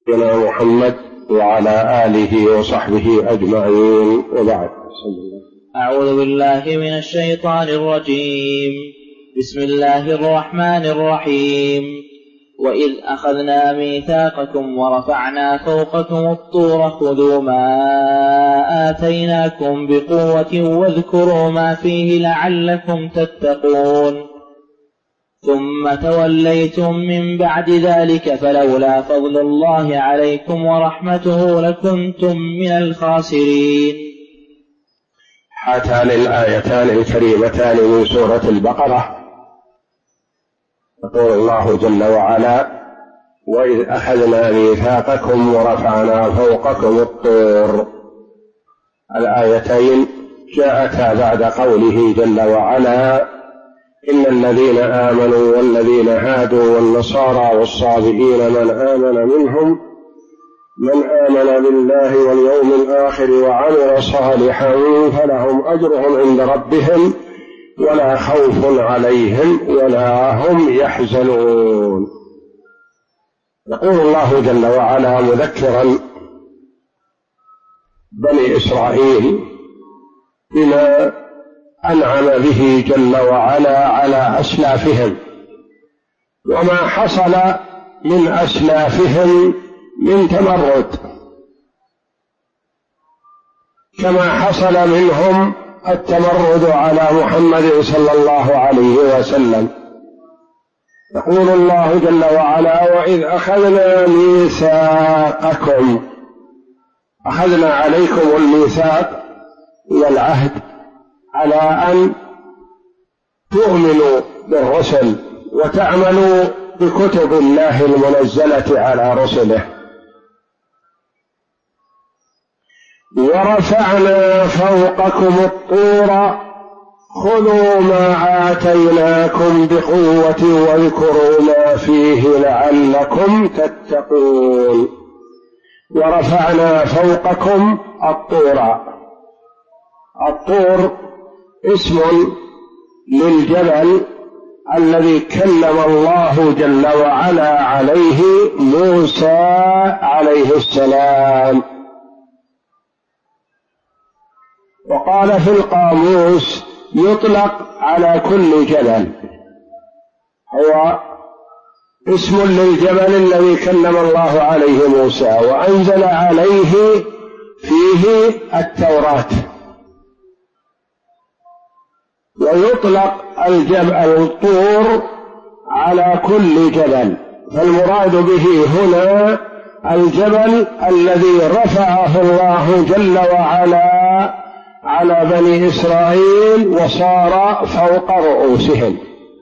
سيدنا محمد وعلى آله وصحبه أجمعين، وبعد. أعوذ بالله من الشيطان الرجيم. بسم الله الرحمن الرحيم. وإذ أخذنا ميثاقكم ورفعنا فوقكم الطور خذوا ما آتيناكم بقوة واذكروا ما فيه لعلكم تتقون ثم توليتم من بعد ذلك فلولا فضل الله عليكم ورحمته لكنتم من الخاسرين. هاتان الآيتان الكريمتان من سورة البقرة يقول الله جل وعلا: وإذ أخذنا ميثاقكم ورفعنا فوقكم الطور. الآيتين جاءتا بعد قوله جل وعلا: إن الذين آمنوا والذين هادوا والنصارى والصابئين من آمن بالله واليوم الآخر وعمل صالحا فلهم أجرهم عند ربهم ولا خوف عليهم ولا هم يحزنون. يقول الله جل وعلا مذكرا بني إسرائيل بما أنعم به جل وعلا على أسلافهم وما حصل من أسلافهم من تمرد، كما حصل منهم التمرد على محمد صلى الله عليه وسلم. يقول الله جل وعلا: وإذ أخذنا ميثاقكم. أخذنا عليكم الميثاق والعهد على أن تؤمنوا بالرسل وتعملوا بكتب الله المنزلة على رسله. ورفعنا فوقكم الطور خذوا ما آتيناكم بقوة واذكروا ما فيه لعلكم تتقون. ورفعنا فوقكم الطور. الطور اسم للجبل الذي كلم الله جل وعلا عليه موسى عليه السلام. وقال في القاموس يطلق على كل جبل، هو اسم للجبل الذي كلم الله عليه موسى وأنزل عليه فيه التوراة. ويطلق الطور على كل جبل، فالمراد به هنا الجبل الذي رفعه الله جل وعلا على بني إسرائيل وصار فوق رؤوسهم.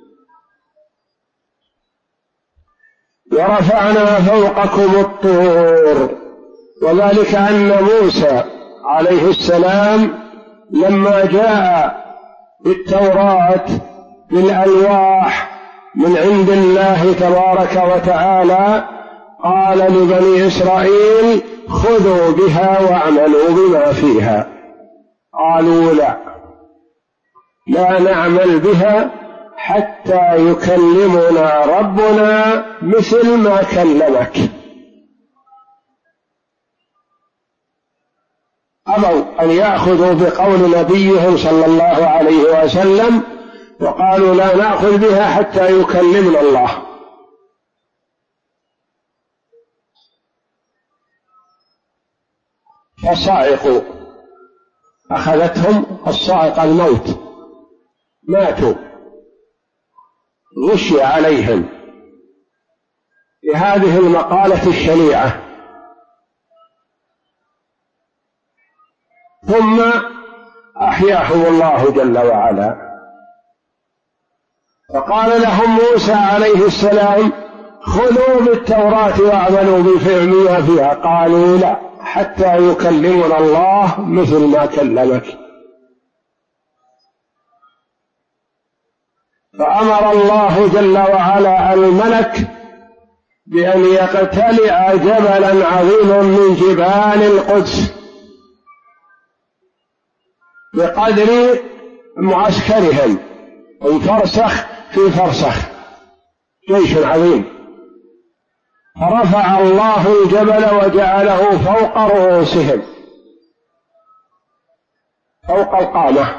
ورفعنا فوقكم الطور، وذلك أن موسى عليه السلام لما جاء بالتوراة بالألواح من عند الله تبارك وتعالى قال لبني إسرائيل: خذوا بها واعملوا بما فيها. قالوا: لا نعمل بها حتى يكلمنا ربنا مثل ما كلمك. أبوا أن يأخذوا بقول نبيهم صلى الله عليه وسلم، وقالوا: لا نأخذ بها حتى يكلمنا الله. فصعقوا، أخذتهم الصاعقة الموت، ماتوا، غشي عليهم بهذه المقالة الشنيعة. ثم أحياهم الله جل وعلا، فقال لهم موسى عليه السلام: خذوا بالتوراة واعملوا بما فيها. قالوا: لا، حتى يكلمنا الله مثل ما كلمك. فأمر الله جل وعلا الملك بأن يقتلع جبلا عظيما من جبال القدس بقدر معسكرهم، فرسخ في فرسخ، جيش عظيم. فرفع الله الجبل وجعله فوق رؤوسهم، فوق القامة،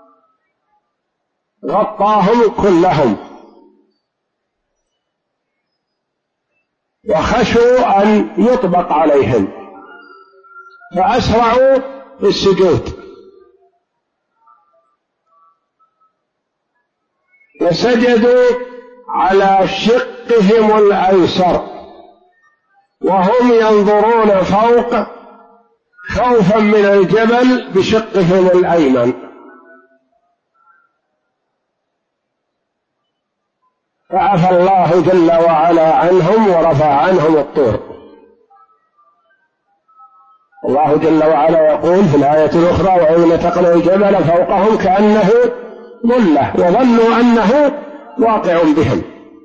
غطاهم كلهم، وخشوا أن يطبق عليهم فأسرعوا في السجود، وسجدوا على شقهم الأيسر وهم ينظرون فوق خوفا من الجبل بشقهم الأيمن، فعفى الله جل وعلا عنهم ورفع عنهم الطور. الله جل وعلا يقول في الآية الأخرى: وإذ نتقنا الجبل فوقهم كأنه ظلة وظنوا أنه واقع بهم،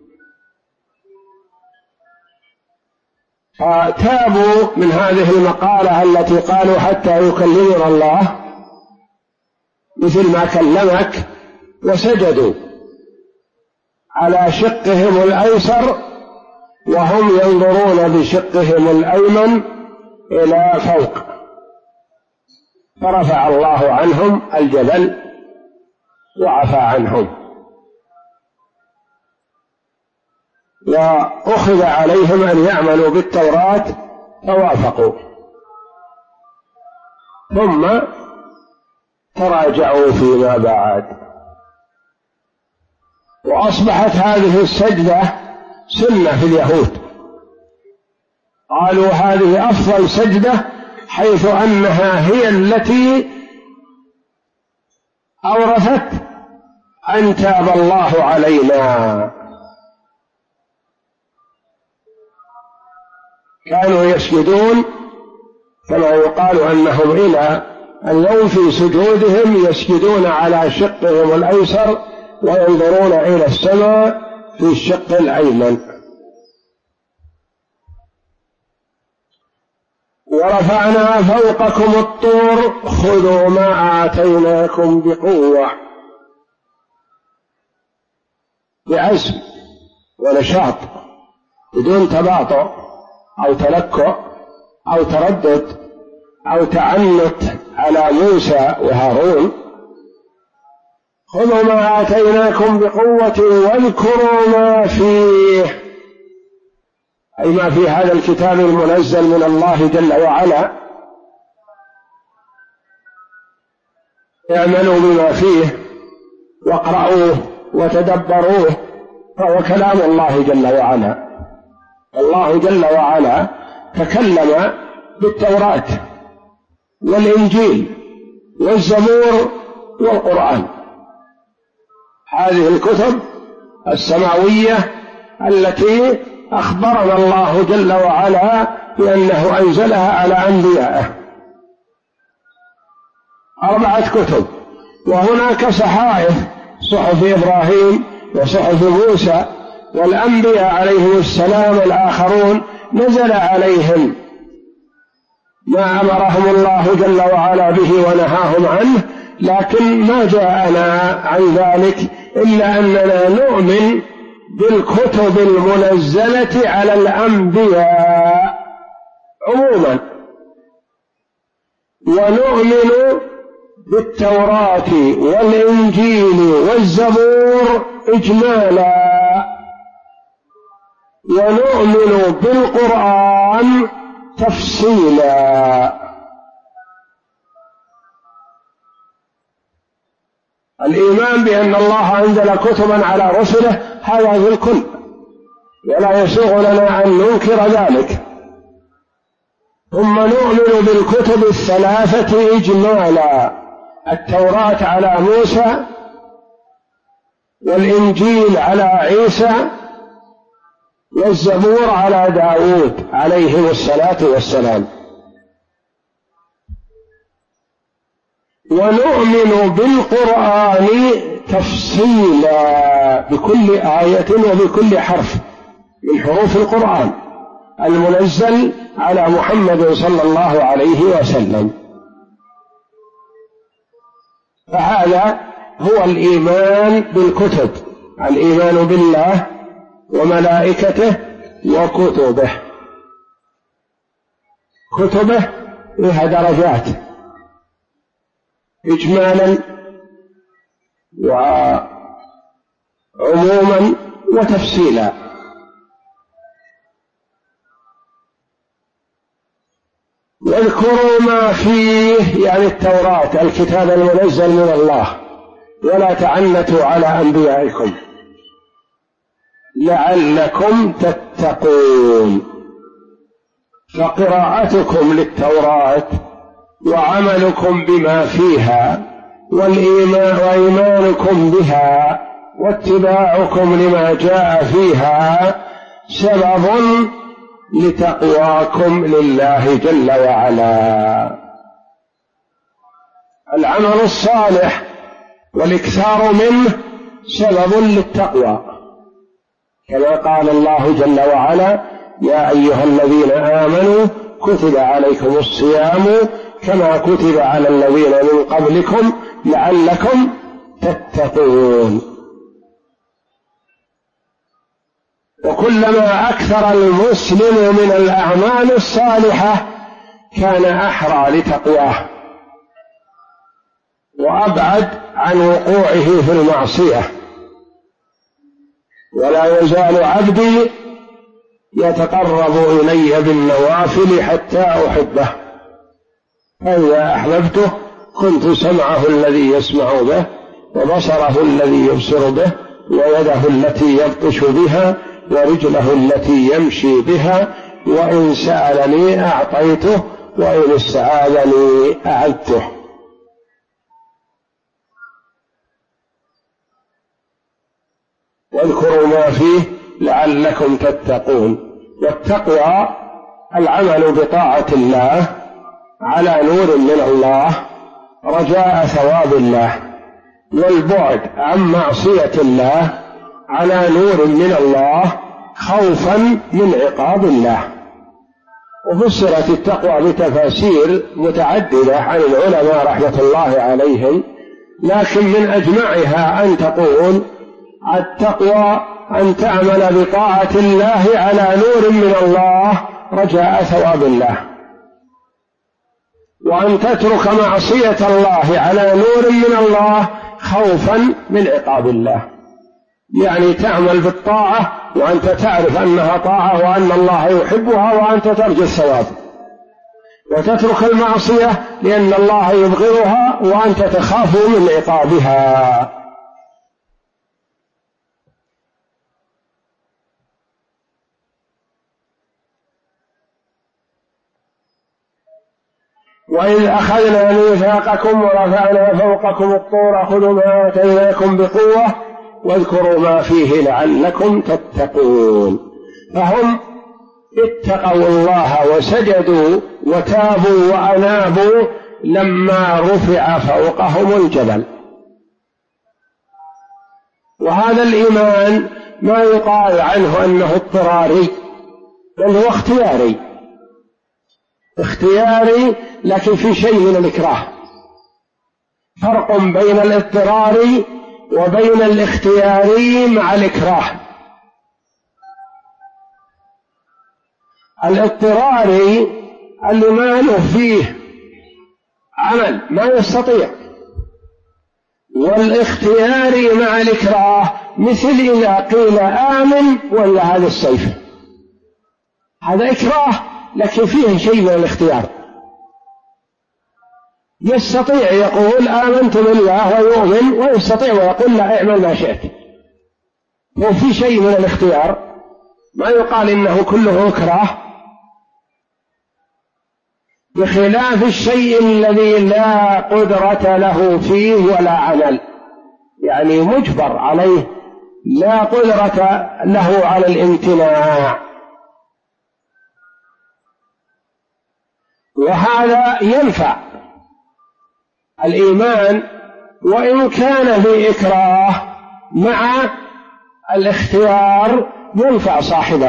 فتابوا من هذه المقالة التي قالوا حتى يكلمنا الله مثل ما كلمك، وسجدوا على شقهم الأيسر وهم ينظرون بشقهم الأيمن إلى فوق، فرفع الله عنهم الجبل وعفى عنهم، وأخذ عليهم أن يعملوا بالتوراة فوافقوا، ثم تراجعوا فيما بعد، وأصبحت هذه السجدة سنة في اليهود، قالوا هذه أفضل سجدة حيث أنها هي التي أورثت أن تاب الله علينا. كانوا يسجدون كما يقال أنهم إلى اليوم في سجودهم يسجدون على شقهم الأيسر وينظرون إلى السماء في الشق الأيمن. ورفعنا فوقكم الطور خذوا ما آتيناكم بقوة، بعزم ونشاط بدون تباطؤ أو تلكؤ أو تردد أو تعنت على موسى وهارون. خذوا ما آتيناكم بقوة واذكروا ما فيه، أي ما في هذا الكتاب المنزل من الله جل وعلا، اعملوا بما فيه واقرأوه وتدبروه، فهو كلام الله جل وعلا. الله جل وعلا تكلم بالتوراة والإنجيل والزبور والقرآن، هذه الكتب السماوية التي أخبرنا الله جل وعلا بأنه أنزلها على أنبيائه، 4 كتب، وهناك صحائف، صحف إبراهيم وصحف موسى والأنبياء عليهم السلام الآخرون نزل عليهم ما أمرهم الله جل وعلا به ونهاهم عنه، لكن ما جاءنا عن ذلك إلا أننا نؤمن بالكتب المنزلة على الأنبياء عموما، ونؤمن بالتوراة والإنجيل والزبور إجمالا، ونؤمن بالقرآن تفصيلا. الإيمان بأن الله أنزل كتبا على رسله هذا في الكل، ولا يسوغ لنا أن ننكر ذلك. ثم نؤمن بالكتب 3 إجمالا: التوراة على موسى، والإنجيل على عيسى، والزبور على داود عليه الصلاة والسلام. ونؤمن بالقرآن تفصيلا بكل آية وبكل حرف من حروف القرآن المنزل على محمد صلى الله عليه وسلم. فهذا هو الإيمان بالكتب، الإيمان بالله وملائكته وكتبه. كتبه لها درجات إجمالا وعموما وتفصيلا. واذكروا ما فيه يعني التوراة الكتاب المنزل من الله، ولا تعنتوا على أنبيائكم لعلكم تتقون. فقراءتكم للتوراة وعملكم بما فيها وإيمانكم بها واتباعكم لما جاء فيها سبب لتقواكم لله جل وعلا. العمل الصالح والإكثار منه سبب للتقوى، كما قال الله جل وعلا: يا أيها الذين آمنوا كتب عليكم الصيام كما كتب على الذين من قبلكم لعلكم تتقون. وكلما أكثر المسلم من الأعمال الصالحة كان أحرى لتقواه وأبعد عن وقوعه في المعصية. ولا يزال عبدي يتقرب إلي بالنوافل حتى أحبه، فإذا أحببته كنت سمعه الذي يسمع به وبصره الذي يبصر به ويده التي يبطش بها ورجله التي يمشي بها، وإن سألني أعطيته وإن استعاذني أعذته. واذكروا ما فيه لعلكم تتقون. والتقوى العمل بطاعة الله على نور من الله رجاء ثواب الله، والبعد عن معصية الله على نور من الله خوفا من عقاب الله. وفسرت التقوى بتفاسير متعددة عن العلماء رحمة الله عليهم، لكن من أجمعها أن تقول التقوى أن تعمل بطاعة الله على نور من الله رجاء ثواب الله، وأن تترك معصية الله على نور من الله خوفا من عقاب الله. يعني تعمل بالطاعة وأنت تعرف أنها طاعة وأن الله يحبها وأنت ترجو الثواب، وتترك المعصية لأن الله يبغضها وأنت تخاف من عقابها. وإذ أخذنا ميثاقكم ورفعنا فوقكم الطور خذوا ما آتيناكم بقوة واذكروا ما فيه لعلكم تتقون. فهم اتقوا الله وسجدوا وتابوا وأنابوا لما رفع فوقهم الجبل. وهذا الإيمان ما يقال عنه أنه اضطراري، بل هو اختياري لكن في شيء من الإكراه. فرق بين الاضطرار وبين الاختيار مع الإكراه. الاضطراري الإيمان فيه عمل ما يستطيع، والاختيار مع الإكراه مثل إذا قيل آمن ولا هذا السيف، هذا إكراه لكن فيه شيء من الاختيار. يستطيع يقول آمنت بالله ويؤمن، ويستطيع ويقول لا اعمل ما شئت، وفي شيء من الاختيار، ما يقال إنه كله إكراه، بخلاف الشيء الذي لا قدرة له فيه ولا عمل، يعني مجبر عليه لا قدرة له على الامتناع. وهذا ينفع الإيمان وإن كان في إكراه مع الاختيار ينفع صاحبه.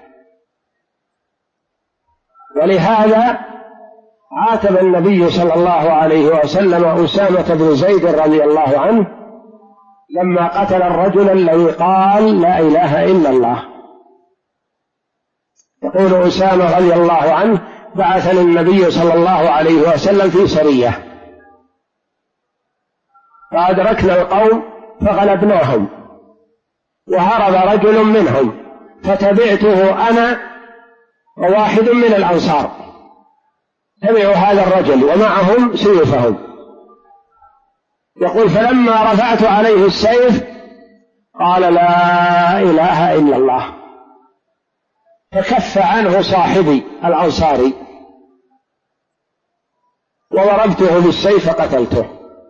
ولهذا عاتب النبي صلى الله عليه وسلم أسامة بن زيد رضي الله عنه لما قتل الرجل الذي قال لا إله إلا الله، يقول أسامة رضي الله عنه: بعثني النبي صلى الله عليه وسلم في سرية، فأدركنا القوم فغلبناهم، وهرب رجل منهم فتبعته أنا وواحد من الأنصار، تبعوا هذا الرجل ومعهم سيوفهم. يقول: فلما رفعت عليه السيف قال: لا إله إلا الله، فكف عنه صاحبي الأنصاري، وضربته بالسيف فقتلته.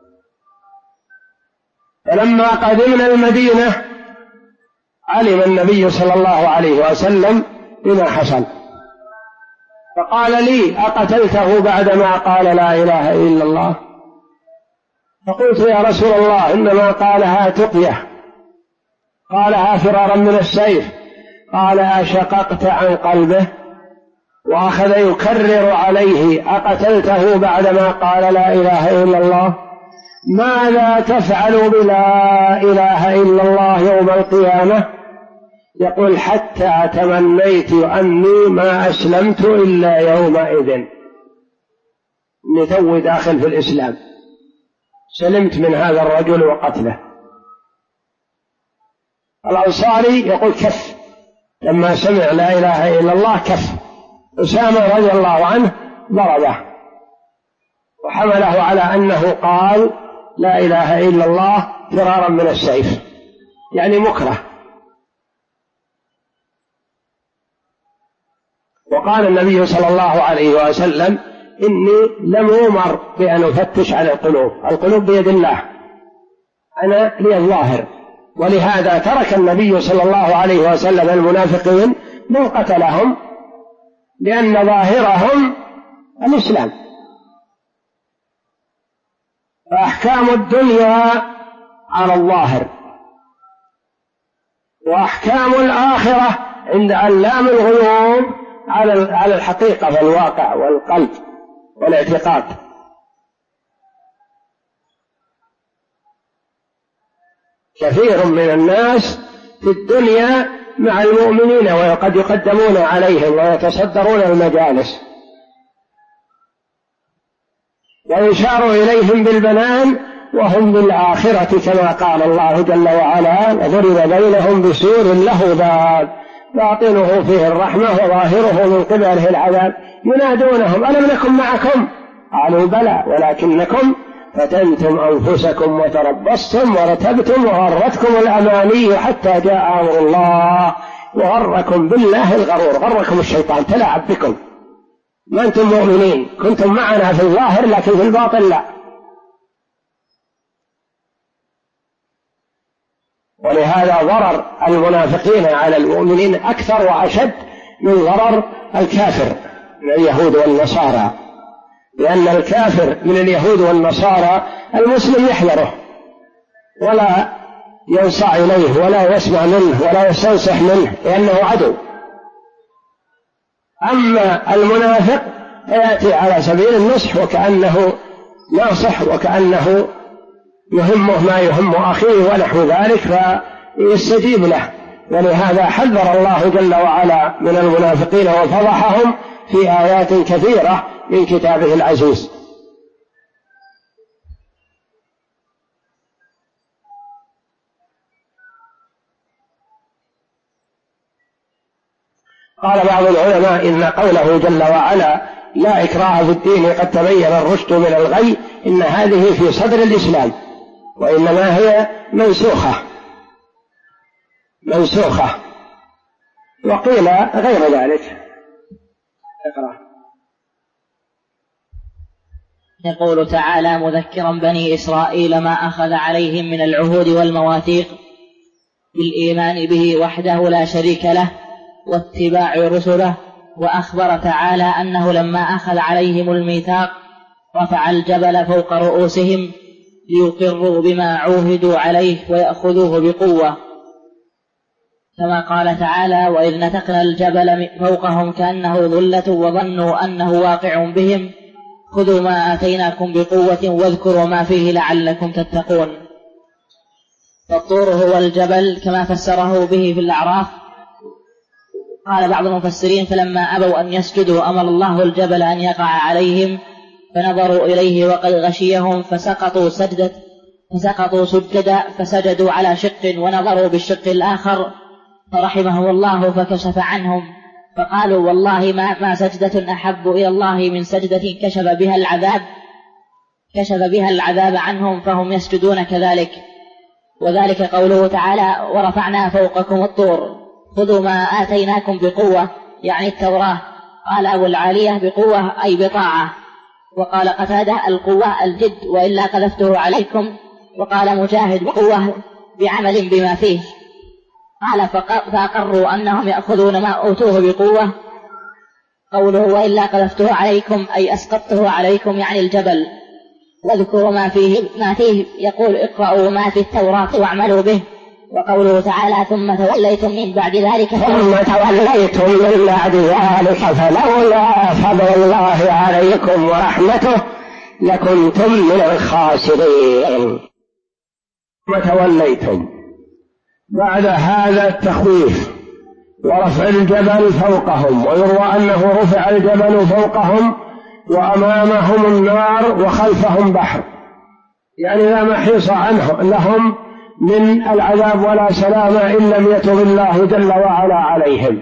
فلما قدمنا المدينة علم النبي صلى الله عليه وسلم بما حصل، فقال لي: أقتلته بعدما قال لا إله إلا الله؟ فقلت: يا رسول الله، إنما قالها تقية، قالها فرارا من السيف. قال: أشققت عن قلبه؟ وأخذ يكرر عليه: أقتلته بعدما قال لا إله إلا الله؟ ماذا تفعل بلا إله إلا الله يوم القيامة؟ يقول: حتى تمنيت أني ما أسلمت إلا يومئذ، إني توي داخل في الإسلام، سلمت من هذا الرجل وقتله. الأنصاري يقول: كف، لما سمع لا إله إلا الله كف. أسامة رضي الله عنه ضربه وحمله على أنه قال لا إله إلا الله فرارا من السيف، يعني مكره. وقال النبي صلى الله عليه وسلم: إني لم أمر بأن أفتش على القلوب بيد الله، أنا لي الظاهر. ولهذا ترك النبي صلى الله عليه وسلم المنافقين من قتلهم، لأن ظاهرهم الإسلام. فأحكام الدنيا على الظاهر، وأحكام الآخرة عند علام الغيوب على الحقيقة والواقع والقلب والاعتقاد. كثير من الناس في الدنيا مع المؤمنين وقد يقدمون عليهم ويتصدرون المجالس ويشار إليهم بالبنان، وهم بالآخرة كما قال الله جل وعلا: وضرب بينهم بسور له باب باطنه فيه الرحمة وظاهره من قبله العذاب. ينادونهم: ألم نكن معكم؟ قالوا: بلى، ولكنكم فتنتم أنفسكم وتربصتم وارتبتم وغرتكم الأماني حتى جاء أمر الله وغركم بالله الغرور، غركم الشيطان، تلاعب بكم، ما أنتم مؤمنين، كنتم معنا في الظاهر لكن في الباطن لا. ولهذا ضرر المنافقين على المؤمنين أكثر وأشد من ضرر الكافر من اليهود والنصارى، لأن الكافر من اليهود والنصارى المسلم يحذره ولا ينصاع إليه ولا يسمع منه ولا يستنصح منه لأنه عدو. أما المنافق فيأتي على سبيل النصح وكأنه ناصح وكأنه يهمه ما يهم أخيه ونحو ذلك فيستجيب له. ولهذا حذر الله جل وعلا من المنافقين وفضحهم في آيات كثيرة من كتابه العزيز. قال بعض العلماء إن قوله جل وعلا: لا إكراه في الدين قد تبين الرشد من الغي، إن هذه في صدر الإسلام، وإنما هي منسوخة، وقيل غير ذلك. اقرأ. يقول تعالى مذكرا بني إسرائيل ما أخذ عليهم من العهود والمواثيق بالإيمان به وحده لا شريك له واتباع رسله، وأخبر تعالى أنه لما أخذ عليهم الميثاق رفع الجبل فوق رؤوسهم ليقروا بما عوهدوا عليه ويأخذوه بقوة، كما قال تعالى: وإذ نتقنا الجبل فوقهم كأنه ظلة وظنوا أنه واقع بهم خذوا ما آتيناكم بقوة واذكروا ما فيه لعلكم تتقون. فالطور هو الجبل كما فسره به في الأعراف، قال بعض المفسرين: فلما أبوا أن يسجدوا أمر الله الجبل أن يقع عليهم، فنظروا إليه وقد غشيهم فسقطوا سجدا، فسجدوا على شق ونظروا بالشق الآخر، فرحمهم الله فكشف عنهم، فقالوا: والله ما سجدة أحب إلى الله من سجدة كشف بها العذاب عنهم فهم يسجدون كذلك. وذلك قوله تعالى: ورفعنا فوقكم الطور خذوا ما آتيناكم بقوة، يعني التوراة. قال أبو العالية: بقوة أي بطاعة. وقال قتادة: القوة الجد، وإلا قذفته عليكم. وقال مجاهد: بقوة بعمل بما فيه. قال: فأقروا أنهم يأخذون ما أوتوه بقوة. قوله وإلا قذفته عليكم أي أسقطته عليكم، يعني الجبل. واذكروا ما فيه يقول: اقرأوا ما في التوراة واعملوا به. وقوله تعالى: ثم توليتم من بعد ذلك فلولا فضل الله عليكم ورحمته لكنتم من الخاسرين. ثم توليتم بعد هذا التخويف ورفع الجبل فوقهم، ويروى أنه رفع الجبل فوقهم وأمامهم النار وخلفهم بحر، يعني لا محيص لهم من العذاب ولا سلام إن لم يتب الله جل وعلا عليهم.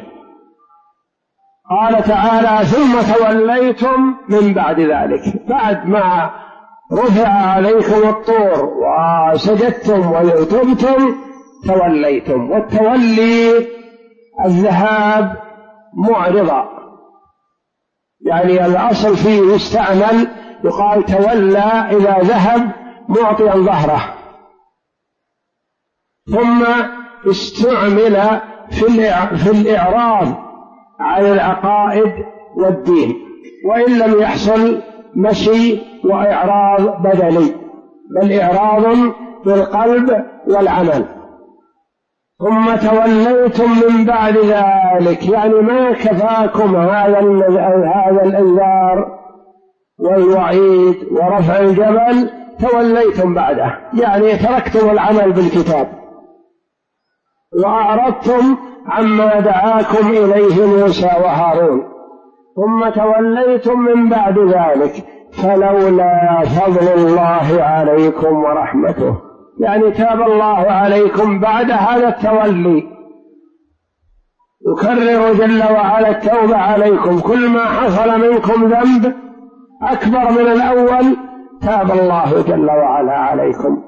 قال تعالى: ثم توليتم من بعد ذلك، بعد ما رفع عليكم الطور وسجدتم وتبتم توليتم. والتولي الذهاب معرضا، يعني الأصل فيه يستعمل، يقال تولى إذا ذهب معطيا ظهره. ثم استعمل في الإعراض عن العقائد والدين، وإن لم يحصل مشي وإعراض بدني، بل إعراض بالقلب والعمل. ثم توليتم من بعد ذلك، يعني ما كفاكم هذا الإنذار والوعيد ورفع الجبل، توليتم بعده، يعني تركتم العمل بالكتاب وأعرضتم عما دعاكم إليه موسى وهارون. ثم توليتم من بعد ذلك فلولا فضل الله عليكم ورحمته، يعني تاب الله عليكم بعد هذا التولي. يكرر جل وعلا التوبة عليكم، كل ما حصل منكم ذنب أكبر من الأول تاب الله جل وعلا عليكم.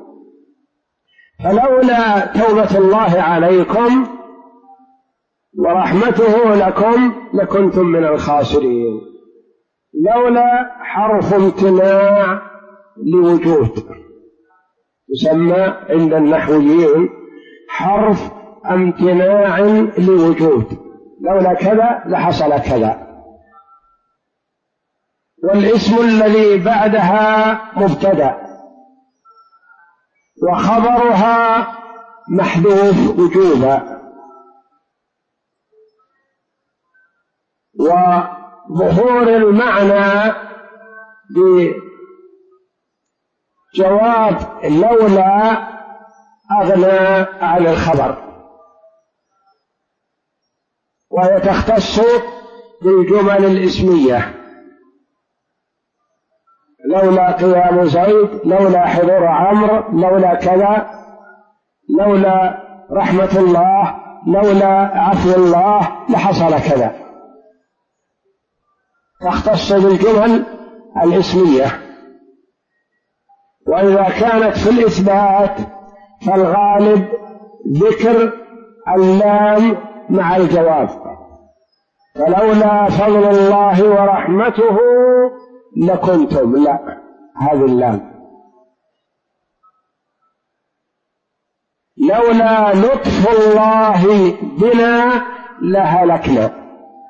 فلولا توبة الله عليكم ورحمته لكم لكنتم من الخاسرين. لولا حرف امتناع لوجود، يسمى عند النحويين حرف امتناع لوجود، لولا كذا لحصل كذا. والاسم الذي بعدها مبتدأ وخبرها محذوف وجوبا، وظهور المعنى بجواب لولا أغنى عن الخبر، وهي تختص بالجمل الإسمية: لولا قيام زيد، لولا حضور عمرو، لولا كذا، لولا رحمة الله، لولا عفو الله لحصل كذا، تختص بالجمل الإسمية. وإذا كانت في الإثبات فالغالب ذكر اللام مع الجواب، فلولا فضل الله ورحمته لكنتم، لا، هذه اللام. لولا لطف الله بنا لهلكنا.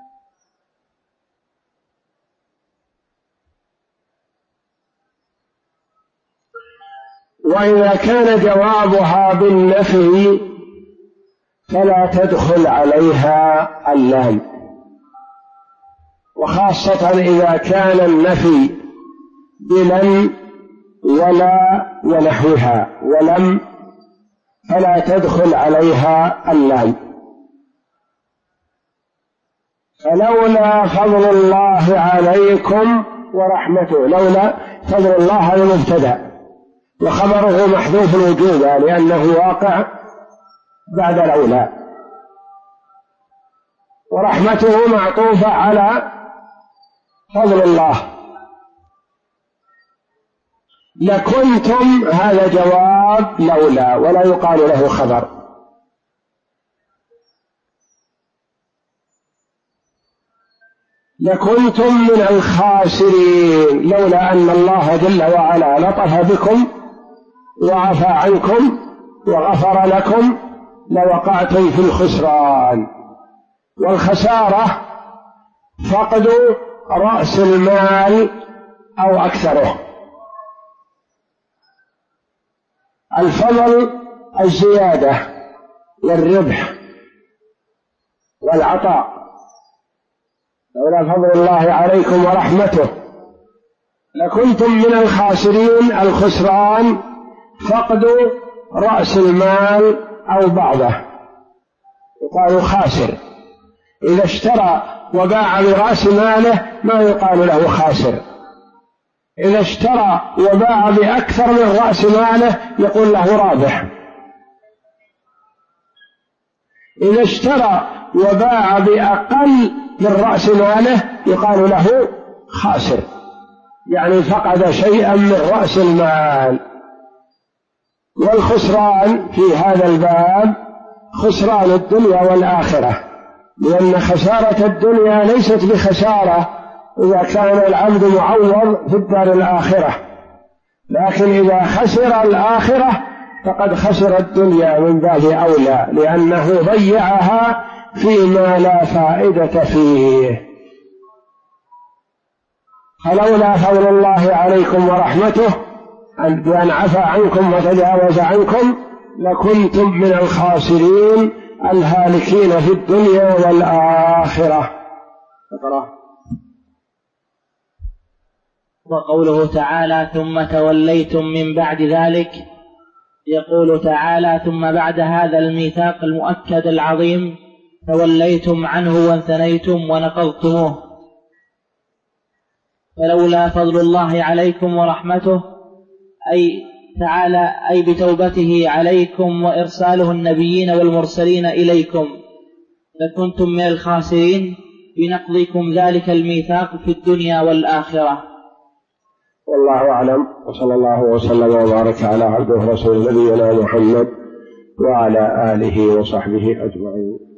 وإذا كان جوابها بالنفي فلا تدخل عليها اللام، وخاصة إذا كان النفي بلن ولا ونحوها ولم فلا تدخل عليها اللام. فلولا فضل الله عليكم ورحمته. لولا فضل الله هذا مبتدأ وخبره محذوف وجوبا لأنه واقع بعد لولا، ورحمته معطوفة على فضل الله. لكنتم هذا جواب لولا ولا يقال له خبر. لكنتم من الخاسرين، لولا أن الله جل وعلا لطف بكم وعفى عنكم وغفر لكم لوقعتم في الخسران. والخسارة فقد رأس المال أو أكثره. الفضل الزيادة والربح والعطاء. لولا فضل الله عليكم ورحمته لكنتم من الخاسرين. الخسران فقد رأس المال أو بعضه، يقال خاسر. إذا اشترى وباع برأس ماله ما يقال له خاسر. إذا اشترى وباع بأكثر من رأس ماله يقول له رابح. إذا اشترى وباع بأقل من رأس ماله يقال له خاسر، يعني فقد شيئا من رأس المال. والخسران في هذا الباب خسران الدنيا والآخرة، لأن خسارة الدنيا ليست بخسارة إذا كان العبد معوض في الدار الآخرة، لكن إذا خسر الآخرة فقد خسر الدنيا من باب أولى، لأنه ضيعها فيما لا فائدة فيه. فلولا فضل الله عليكم ورحمته بأن عفى عنكم وتجاوز عنكم لكنتم من الخاسرين الهالكين في الدنيا والآخرة. وقوله تعالى ثم توليتم من بعد ذلك، يقول تعالى ثم بعد هذا الميثاق المؤكد العظيم توليتم عنه وانثنيتم ونقضتموه. فلولا فضل الله عليكم ورحمته أي تعالى أي بتوبته عليكم وإرساله النبيين والمرسلين إليكم لكنتم من الخاسرين بنقضكم ذلك الميثاق في الدنيا والآخرة. والله أعلم، وصلى الله وسلم وبارك على عبده ورسوله نبينا محمد وعلى آله وصحبه أجمعين.